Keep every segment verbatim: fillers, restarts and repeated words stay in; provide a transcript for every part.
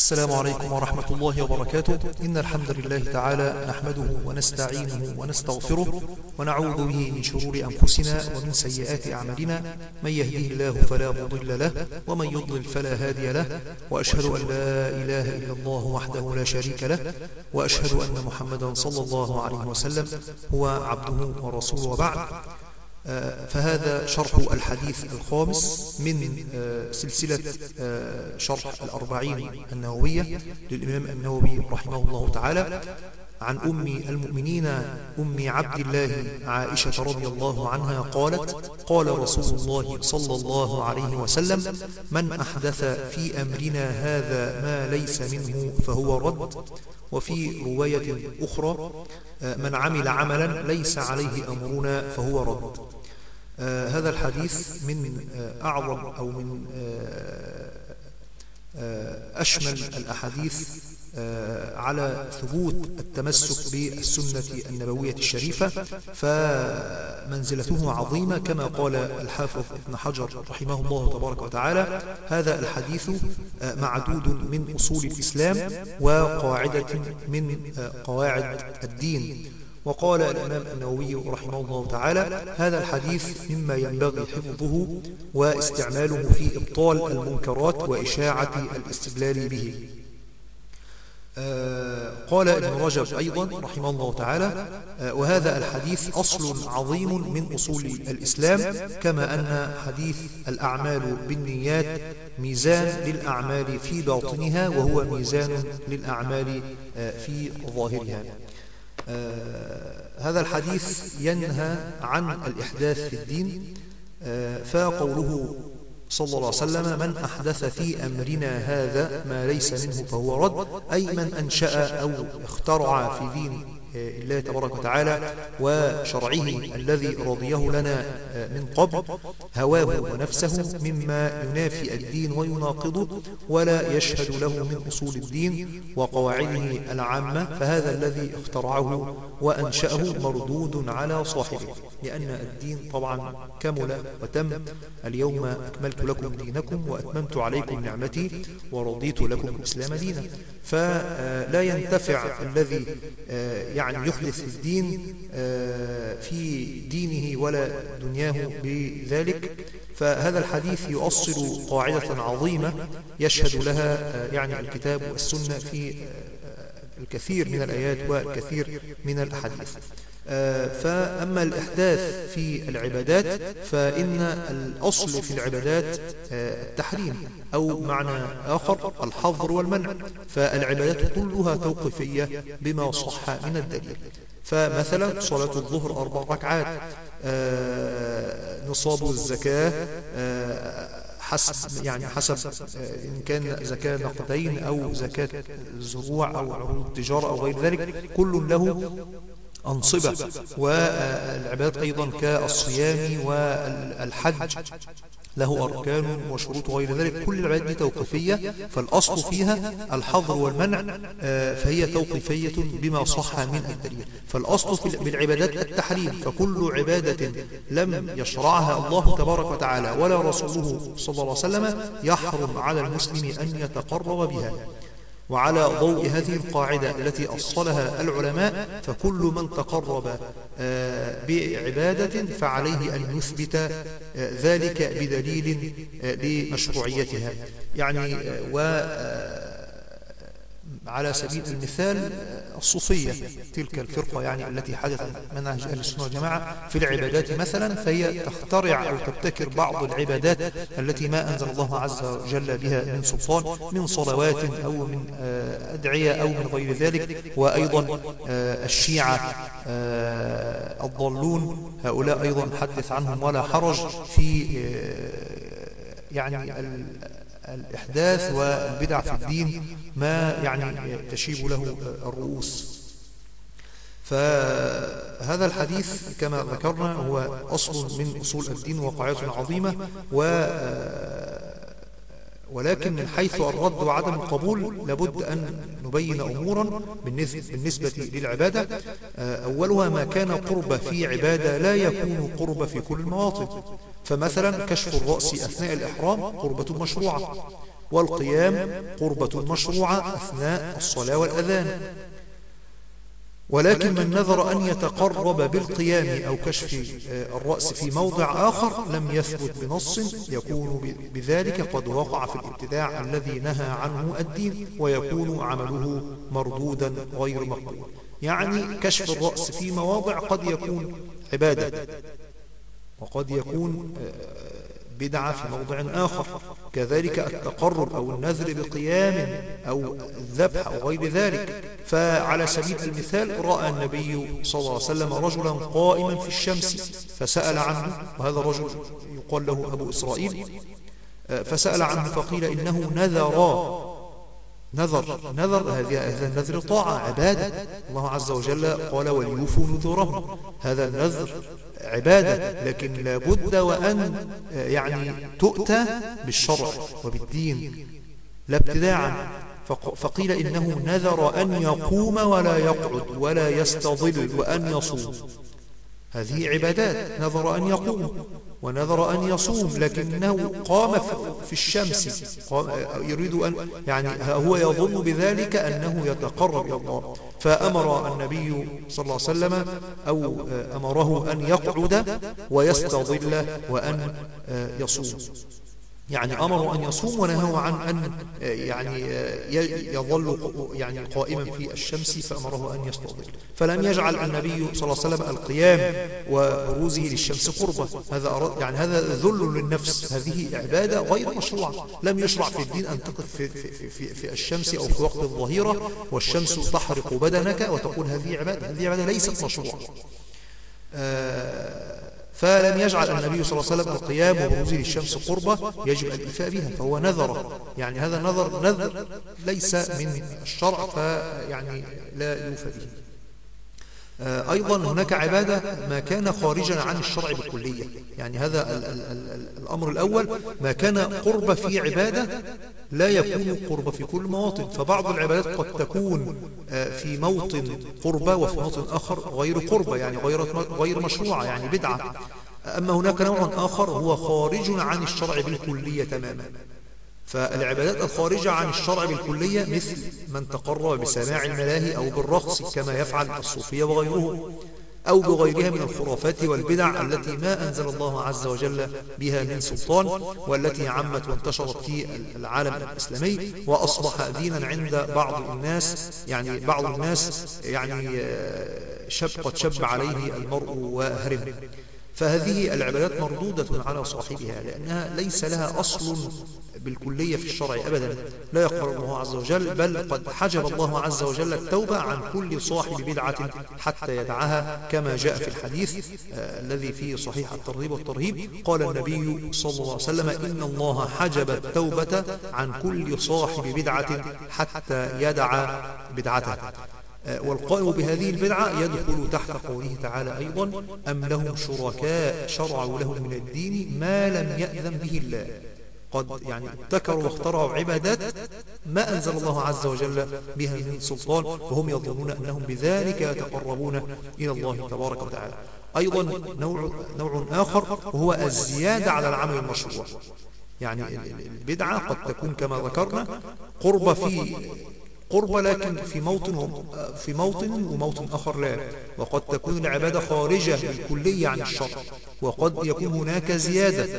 السلام عليكم ورحمة الله وبركاته. إن الحمد لله تعالى نحمده ونستعينه ونستغفره ونعوذ به من شرور أنفسنا ومن سيئات أعمالنا، من يهديه الله فلا مضل له ومن يضلل فلا هادي له، وأشهد أن لا إله إلا الله وحده لا شريك له، وأشهد أن محمدا صلى الله عليه وسلم هو عبده ورسوله. وبعد، فهذا شرح الحديث الخامس من سلسلة شرح الأربعين النووية للإمام النووي رحمه الله تعالى، عن أم المؤمنين أم عبد الله عائشة رضي الله عنها قالت: قال رسول الله صلى الله عليه وسلم: من أحدث في أمرنا هذا ما ليس منه فهو رد. وفي رواية أخرى: من عمل عملا ليس عليه أمرنا فهو رد. آه هذا الحديث من آه أعظم أو من آه آه أشمل الأحاديث آه على ثبوت التمسك بالسنة النبوية الشريفة، فمنزلته عظيمة كما قال الحافظ ابن حجر رحمه الله تبارك وتعالى: هذا الحديث آه معدود من أصول الإسلام وقاعدة من آه قواعد الدين. وقال الإمام النووي رحمه الله تعالى: هذا الحديث مما ينبغي حفظه واستعماله في إبطال المنكرات وإشاعة الاستدلال به. آه قال ابن رجب أيضا رحمه الله تعالى: آه وهذا الحديث أصل عظيم من أصول الإسلام، كما أن حديث الأعمال بالنيات ميزان للأعمال في باطنها، وهو ميزان للأعمال آه في ظاهرها. آه هذا الحديث ينهى عن الإحداث في الدين، آه فقوله صلى الله عليه وسلم: من أحدث في أمرنا هذا ما ليس منه فهو رد، أي من أنشأ أو اخترع في دين الله تبارك وتعالى وشرعه الذي رضيه لنا من قبل هواه ونفسه مما ينافي الدين ويناقضه ولا يشهد له من أصول الدين وقواعده العامة، فهذا الذي اخترعه وأنشأه مردود على صاحبه، لأن الدين طبعا كمل وتم: اليوم أكملت لكم دينكم وأتممت عليكم نعمتي ورضيت لكم الإسلام دينا. فلا ينتفع الذي يعني يحدث في الدين في دينه ولا دنياه بذلك. فهذا الحديث يؤصل قاعدة عظيمة يشهد لها يعني الكتاب والسنة في الكثير من الآيات والكثير من الأحاديث. فأما الإحداث في العبادات فإن الأصل في العبادات التحريم، أو معنى آخر الحظر والمنع، فالعبادات كلها توقيفية بما صح من الدليل. فمثلا صلاة الظهر أربع ركعات، نصاب الزكاة حسب يعني حسب إن كان زكاة نقدين أو زكاة الزروع أو عروض التجارة أو غير ذلك، كل له أنصبة. والعبادات أيضا كالصيام والحج له أركان وشروط وغير ذلك، كل العبادات دي توقيفية، فالأصل فيها الحظر والمنع، فهي توقيفية بما صح من الدليل. فالأصل في بالعبادات التحريم، فكل عبادة لم يشرعها الله تبارك وتعالى ولا رسوله صلى الله عليه وسلم يحرم على المسلم أن يتقرب بها. وعلى ضوء هذه القاعدة التي أصلها العلماء، فكل من تقرب بعبادة فعليه أن يثبت ذلك بدليل لمشروعيتها. يعني وعلى سبيل المثال الصوفية، تلك الفرقة يعني التي حدثت منهج أهل السنة والجماعة في العبادات مثلا، فهي تخترع أو تبتكر بعض العبادات التي ما أنزل الله عز وجل بها من سلطان، من صلوات أو من أدعية أو من غير ذلك. وأيضا الشيعة الضالون هؤلاء أيضا حدث عنهم ولا حرج في يعني الإحداث والبدع في الدين ما يعني تشيب له الرؤوس. فهذا الحديث كما ذكرنا هو أصل من أصول الدين وقاعدة عظيمة، و ولكن من حيث الرد وعدم القبول لابد أن نبين أمورا بالنسبة للعبادة. أولها ما كان قرب في عبادة لا يكون قرب في كل المواطن. فمثلا كشف الرأس أثناء الإحرام قربة مشروعة، والقيام قربة مشروعة أثناء الصلاة والأذان. ولكن من نذر أن يتقرب بالقيام أو كشف الرأس في موضع آخر لم يثبت بنص يكون بذلك قد وقع في الابتداع الذي نهى عنه الدين، ويكون عمله مردودا غير مقبول. يعني كشف الرأس في مواضع قد يكون عبادة، وقد يكون بدعة في موضع آخر. كذلك التقرب أو النذر بقيام أو الذبح أو غير ذلك. فعلى سبيل المثال رأى النبي صلى الله عليه وسلم رجلا قائما في الشمس فسأل عنه، وهذا الرجل يقال له أبو إسرائيل، فسأل عنه فقيل إنه نذر نذر نذر هذا النذر طاعة عبادة. الله عز وجل قال وليوفوا نذورهم، هذا النذر عبادة، لكن لابد وأن يعني تؤتى بالشرع وبالدين لا ابتداعا. فقيل إنه نذر أن يقوم ولا يقعد ولا يستظل وأن يصوم. هذه عبادات، نذر أن يقوم ونذر أن يصوم، لكنه قام في الشمس، يريد أن يعني هو يظن بذلك أنه يتقرب إلى الله، فأمر النبي صلى الله عليه وسلم أو أمره أن يقعد ويستظل وأن يصوم. يعني أمره أن يصوم ونهاه عن أن يعني يظل يعني قائما في الشمس، فأمره أن يستظل. فلم يجعل النبي صلى الله عليه وسلم القيام وبروزه للشمس قربة، هذا يعني هذا ذل للنفس، هذه عبادة غير مشروعة. لم يشرع في الدين أن تقف في, في, في, في الشمس أو في وقت الظهيرة والشمس تحرق بدنك وتقول هذه عبادة، هذه عبادة ليست مشروعة. آه فلم يجعل النبي صلى الله عليه وسلم القيام وبروزه للشمس قربة يجب الإيفاء بها، فهو نذر، يعني هذا نذر نذر ليس من الشرع، فيعني لا يوفى به. أيضا هناك عبادة ما كان خارجا عن الشرع بالكلية، يعني هذا ال ال ال الأمر الأول ما كان قرب في عبادة لا يكون قرب في كل مواطن. فبعض العبادات قد تكون في موطن قربة وفي موطن آخر غير قربة، يعني غير غير مشروعة، يعني بدعة. أما هناك نوع آخر هو خارج عن الشرع بالكلية تماما. فالعبادات الخارجة عن الشرع بالكلية مثل من تقرب بسماع الملاهي أو بالرقص كما يفعل الصوفية وغيره، أو بغيرها من الخرافات والبدع التي ما أنزل الله عز وجل بها من سلطان، والتي عمت وانتشرت في العالم الإسلامي وأصبح دينا عند بعض الناس. يعني بعض الناس يعني شب قد شب عليه المرء وهرم. فهذه العبادات مردودة على صاحبها، لأنها ليس لها أصل بالكلية في الشرع أبدا، لا يقبل الله عز وجل، بل قد حجب الله عز وجل التوبة عن كل صاحب بدعة حتى يدعها، كما جاء في الحديث آه الذي فيه صحيح الترغيب والترهيب. قال النبي صلى الله عليه وسلم إن الله حجب التوبة عن كل صاحب بدعة حتى يدع بدعته. والقائم بهذه البدعة يدخل تحت قوله تعالى أيضا أم لهم شركاء شرعوا لهم من الدين ما لم يأذن به الله. قد يعني ابتكروا واخترعوا عبادات ما أنزل الله عز وجل بها من سلطان، وهم يظنون أنهم بذلك يتقربون إلى الله تبارك وتعالى. أيضا نوع, نوع آخر وهو الزيادة على العمل المشروع. يعني البدعة قد تكون كما ذكرنا قرب في قرب لكن في موطن في موطن وموطن آخر لا، وقد تكون العبادة خارجة بالكلية عن الشرع، وقد يكون هناك زيادة.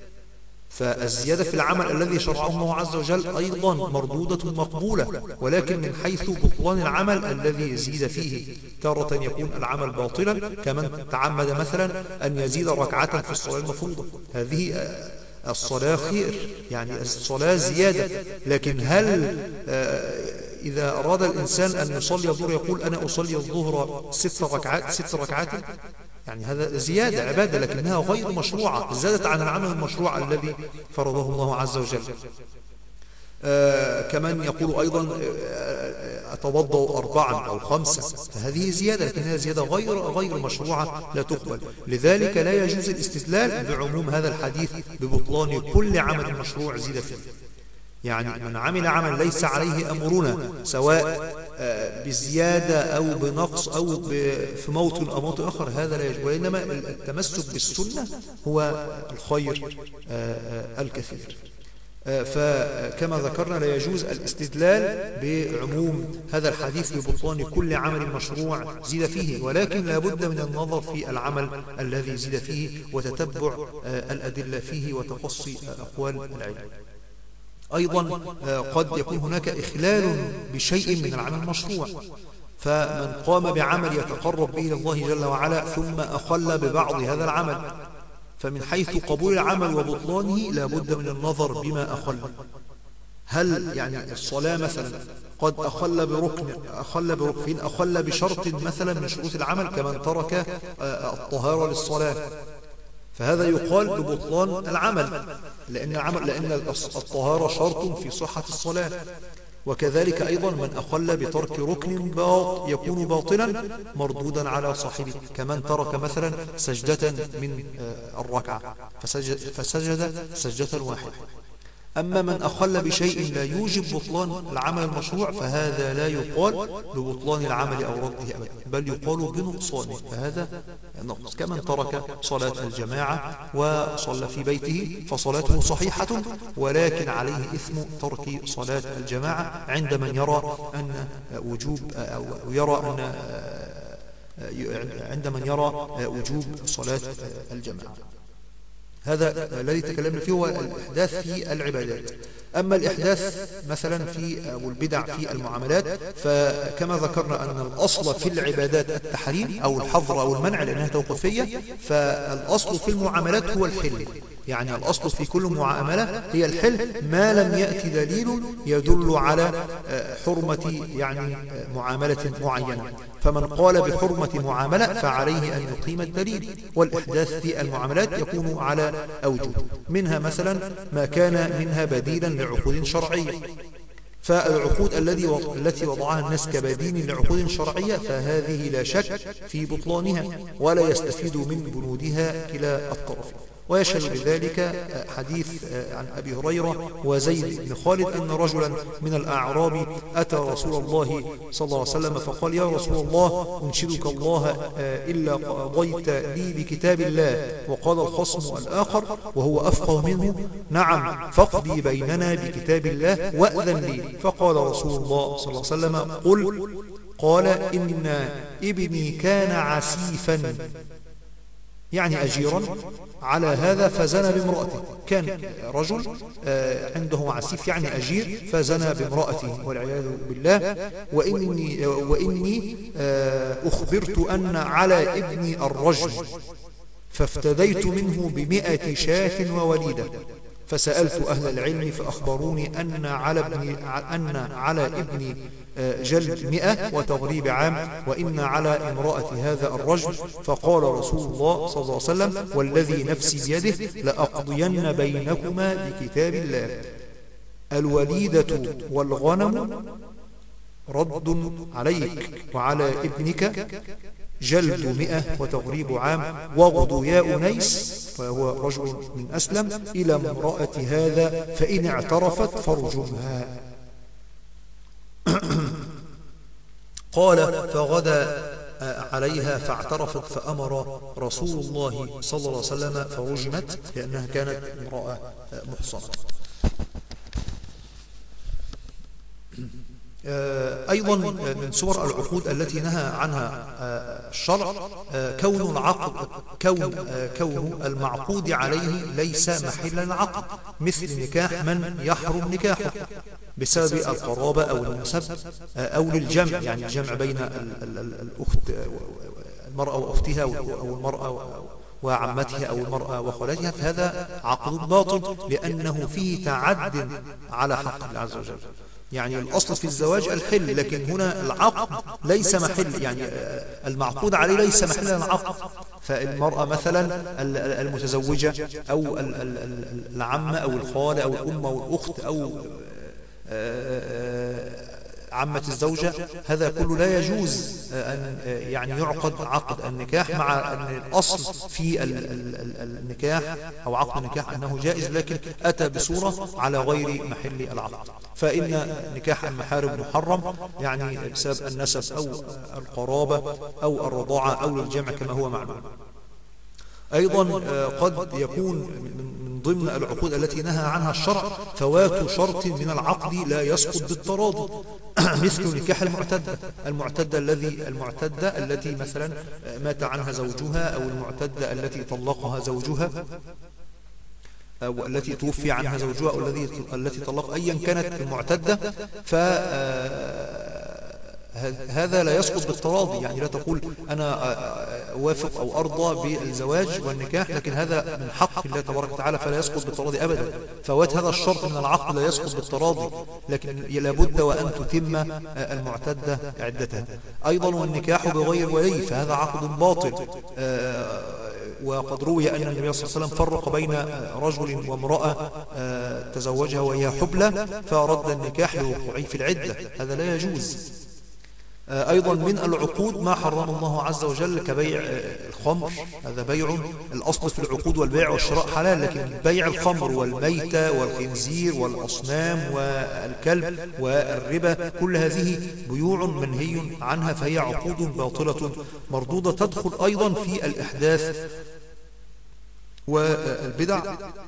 فالزيادة في العمل الذي شرعه الله عز وجل أيضا مردودة مقبولة، ولكن من حيث بطلان العمل الذي يزيد فيه. تارة يكون العمل باطلا كمن تعمد مثلا أن يزيد ركعة في الصلاة المفروضة، هذه الصلاة خير، يعني الصلاة زيادة. لكن هل إذا أراد الإنسان أن يصلي الظهر يقول أنا أصلي الظهر ست ركعات ست ركعات يعني هذا زيادة عبادة لكنها غير مشروعة، زادت عن العمل المشروع الذي فرضه الله عز وجل. آه كمان يقول أيضا آه أتوضأ أربعا أو خمسة، فهذه زيادة لكنها زيادة غير غير مشروعة لا تقبل. لذلك لا يجوز الاستدلال بعموم هذا الحديث ببطلان كل عمل مشروع زيد فيه. يعني من عمل عمل ليس عليه أمرنا سواء بزيادة أو بنقص أو في موطن أو موطن آخر هذا لا يجب، وإنما التمسك بالسنة هو الخير الكثير. فكما ذكرنا لا يجوز الاستدلال بعموم هذا الحديث ببطلان كل عمل مشروع زيد فيه، ولكن لا بد من النظر في العمل الذي زيد فيه وتتبع الأدلة فيه وتقصي أقوال العلم. أيضا قد يكون هناك إخلال بشيء من العمل المشروع، فمن قام بعمل يتقرب به إلى الله جل وعلا ثم أخل ببعض هذا العمل، فمن حيث قبول العمل وبطلانه لا بد من النظر بما أخل. هل يعني الصلاة مثلا قد أخل بركن أخل بركن أخل بشرط مثلا من شروط العمل كمن ترك الطهارة للصلاة، فهذا يقال ببطلان العمل، لأن العمل لأن الطهارة شرط في صحة الصلاة. وكذلك أيضا من أخل بترك ركن باط يكون باطلا مردودا على صاحبه، كمن ترك مثلا سجدة من الركعة فسجد, فسجد سجدة واحدة. أما من أخل بشيء لا يوجب بطلان العمل المشروع فهذا لا يقال ببطلان العمل أو رده أبدا، بل يقال بنقصانه، فهذا نقص. كمن ترك صلاة الجماعة وصلى في بيته فصلاته صحيحة، ولكن عليه إثم ترك صلاة الجماعة عند من يرى أن وجوب أو يرى أن عند من يرى وجوب صلاة الجماعة. هذا الذي تكلمنا فيه هو الإحداث في العبادات. أما الإحداث مثلا في والبدع في المعاملات فكما ذكرنا أن الأصل في العبادات التحريم أو الحظر أو المنع لأنها توقيفية، فالأصل في المعاملات هو الحل، يعني الأصل في كل معاملة هي الحل ما لم يأتي دليل يدل على حرمة يعني معاملة معينة. فمن قال بحرمة معاملة فعليه أن يقيم الدليل. والإحداث في المعاملات يكون على أوجه، منها مثلا ما كان منها بديلا لعقود شرعية، فالعقود التي وضعها الناس كبديل لعقود شرعية فهذه لا شك في بطلانها ولا يستفيد من بنودها كلا الطرفين. ويشهد بذلك حديث عن أبي هريرة وزيد بن خالد أن رجلا من الأعراب أتى رسول الله صلى الله عليه وسلم فقال: يا رسول الله أنشدك الله إلا قضيت لي بكتاب الله. وقال الخصم الآخر وهو أفقه منه: نعم، فاقضي بيننا بكتاب الله وأذن لي. فقال رسول الله صلى الله عليه وسلم: قل. قال: إن ابني كان عسيفا، يعني أجيرا على هذا فزنى بامرأته. كان رجل عنده عسيف يعني أجير فزنى بامرأته والعياذ بالله. وإني, وإني أخبرت أن على ابني الرجم فافتديت منه بمئة شاة ووليدة، فسألت أهل العلم فأخبروني أن على ابني, أن على ابني جلد مئة وتغريب عام، وإن على امرأة هذا الرجل. فقال رسول الله صلى الله عليه وسلم: والذي نفسي بيده لأقضين بينكما بكتاب الله. الوليدة والغنم رد عليك، وعلى ابنك جلد مئة وتغريب عام، واغضوا يا أنيس، فهو رجل من أسلم، إلى امرأة هذا فإن اعترفت فارجمها. قال: فغدا عليها فاعترفت فأمر رسول الله صلى الله عليه وسلم فرجمت لأنها كانت امرأة محصنة. أيضا من صور العقود التي نهى عنها الشرع كون العقد كون كون المعقود عليه ليس محل العقد، مثل نكاح من يحرم نكاحه بسبب القرابة أو النسب أو للجمع، يعني الجمع بين الأخت المرأة وأختها أو المرأة وعمتها أو المرأة وخالتها، فهذا عقد باطل لأنه فيه تعد على حق الله عز وجل. يعني الأصل في الزواج الحل، لكن هنا العقد ليس محل، يعني المعقود عليه ليس محل العقد. فالمرأة مثلا المتزوجة أو العمة أو الخالة أو الأم أو الأخت أو عمة الزوجة، هذا كله لا يجوز أن يعني يعقد عقد النكاح، مع أن الأصل في النكاح أو عقد النكاح أنه جائز، لكن أتى بصورة على غير محل العقد. فإن نكاح المحارم محرم يعني بسبب النسب أو القرابة أو الرضاعة أو الجمع كما هو معلوم. أيضا قد يكون من من ضمن العقود التي نهى عنها الشرع فوات شرط من العقد لا يسقط بالتراضي مثل نكاح المعتدة المعتدة الذي المعتدة التي مثلا مات عنها زوجها أو المعتدة التي طلقها زوجها أو التي توفي عنها زوجها أو الذي التي طلق أيا كانت المعتدة ف هذا لا يسقط بالتراضي. يعني لا تقول أنا أوافق أو أرضى بالزواج والنكاح لكن هذا من حق الله تبارك وتعالى فلا يسقط بالتراضي أبدا. فوات هذا الشرط من العقد لا يسقط بالتراضي لكن لابد وأن تتم المعتدة عدتها. أيضا والنكاح بغير ولي فهذا عقد باطل. وقد روي أن النبي صلى الله عليه وسلم فرق بين رجل وامرأة تزوجها وهي حبلى فرد النكاح لوقوعه في العدة هذا لا يجوز. أيضا من العقود ما حرم الله عز وجل كبيع الخمر هذا بيع الأصل في العقود والبيع والشراء حلال لكن بيع الخمر والميتة والخنزير والأصنام والكلب والربا كل هذه بيوع منهي عنها فهي عقود باطلة مردودة تدخل أيضا في الإحداث والبدع.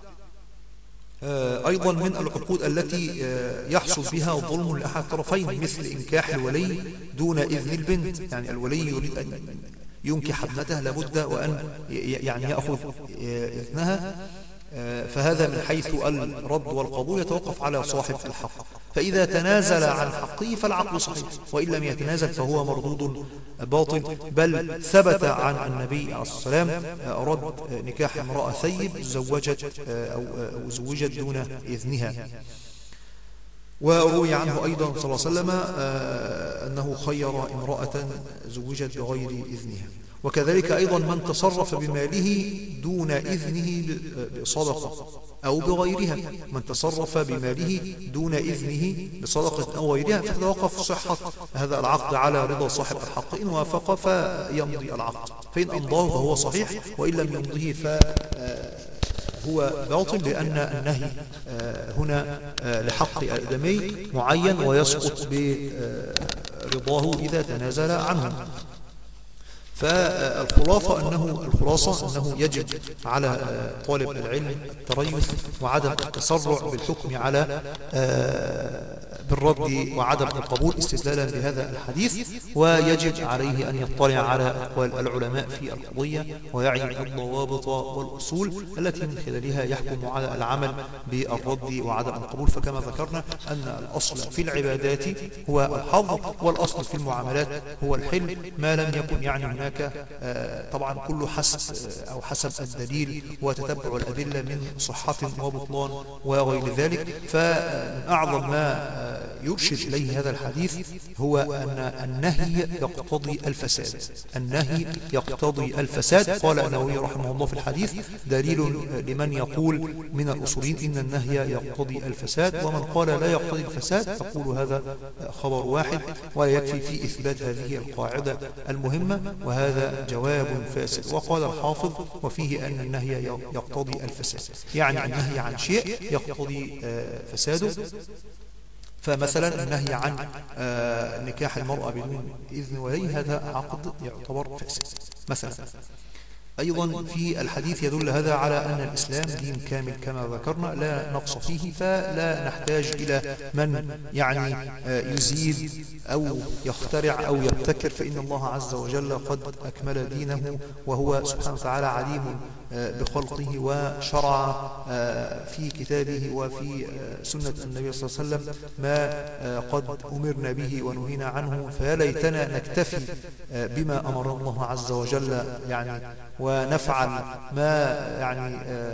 أيضا من العقود التي يحصل بها ظلم لأحد الطرفين مثل إنكاح الولي دون إذن البنت. يعني الولي يريد أن ينكح ابنته لابد وأن يعني يأخذ إذنها فهذا من حيث الرد والقبول يتوقف على صاحب الحق فإذا تنازل عن حقه فالعقد صحيح وإن لم يتنازل فهو مردود باطل. بل ثبت عن النبي عليه الصلاة والسلام رد نكاح امرأة ثيب زوجت أو زوجت دون إذنها. وروي عنه أيضا صلى الله عليه وسلم أنه خير امرأة زوجت بغير إذنها. وكذلك أيضا من تصرف بماله دون إذنه بصدقة أو بغيرها من تصرف بماله دون إذنه بصدقة أو غيرها فتتوقف صحة هذا العقد على رضا صاحب الحق إن وافق فيمضي العقد فإن أمضاه فهو صحيح وإن لم يمضيه فهو باطل لأن النهي هنا لحق الآدمي معين ويسقط برضاه إذا تنازل عنه. فالخلاصة أنه الخلاصة أنه يجب على طالب العلم التريث وعدم التسرع بالحكم على بالرد وعدم القبول استدلالا بهذا الحديث ويجب عليه أن يطلع على أقوال العلماء في القضية ويعي الضوابط والأصول التي من خلالها يحكم على العمل بالرد وعدم القبول. فكما ذكرنا أن الأصل في العبادات هو الحظ والأصل في المعاملات هو الحل ما لم يكن يعني هناك طبعا كله حسب أو حسب الدليل وتتبع الأدلة من صحة وبطلان وغير ذلك. فمن أعظم ما يرشد إليه هذا الحديث هو أن النهي يقتضي الفساد. النهي يقتضي الفساد. قال النووي رحمه الله في الحديث دليل لمن يقول من الأصولين إن النهي يقتضي الفساد ومن قال لا يقتضي الفساد فقول هذا خبر واحد ولا يكفي في إثبات هذه القاعدة المهمة وهذا جواب فاسد. وقال الحافظ وفيه أن النهي يقتضي الفساد يعني النهي عن شيء يقتضي فساده. فمثلا النهي عن نكاح المرأة بدون إذن ولي هذا عقد يعتبر فاسد مثلا. أيضا في الحديث يدل هذا على أن الإسلام دين كامل كما ذكرنا لا نقص فيه فلا نحتاج إلى من يعني يزيد أو يخترع أو يبتكر فإن الله عز وجل قد أكمل دينه وهو سبحانه وتعالى عليم بخلقه وشرع في كتابه وفي سنة النبي صلى الله عليه وسلم ما قد أمرنا به ونهينا عنه فيا ليتنا نكتفي بما أمر الله عز وجل يعني ونفعل ما يعني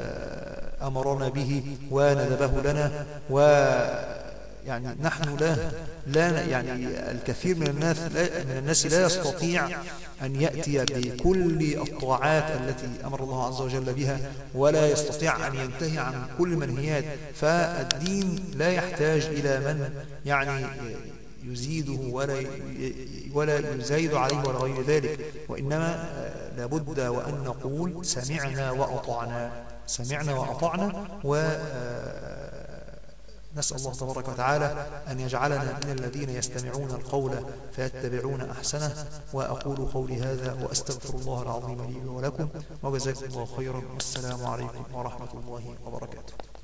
أمرنا به وندبه لنا. و يعني نحن لا لا يعني الكثير من الناس لا من الناس لا يستطيع أن يأتي بكل الطاعات التي أمر الله عز وجل بها ولا يستطيع أن ينتهي عن كل المنهيات. فالدين لا يحتاج إلى من يعني يزيده ولا ولا يزايد عليه ولا غير ذلك وإنما لابد وأن نقول سمعنا وأطعنا سمعنا وأطعنا و نسأل الله تبارك وتعالى أن يجعلنا من الذين يستمعون القول فيتبعون أحسنه. وأقول قولي هذا وأستغفر الله العظيم لي ولكم، وجزاكم الله خيرا، والسلام عليكم ورحمة الله وبركاته.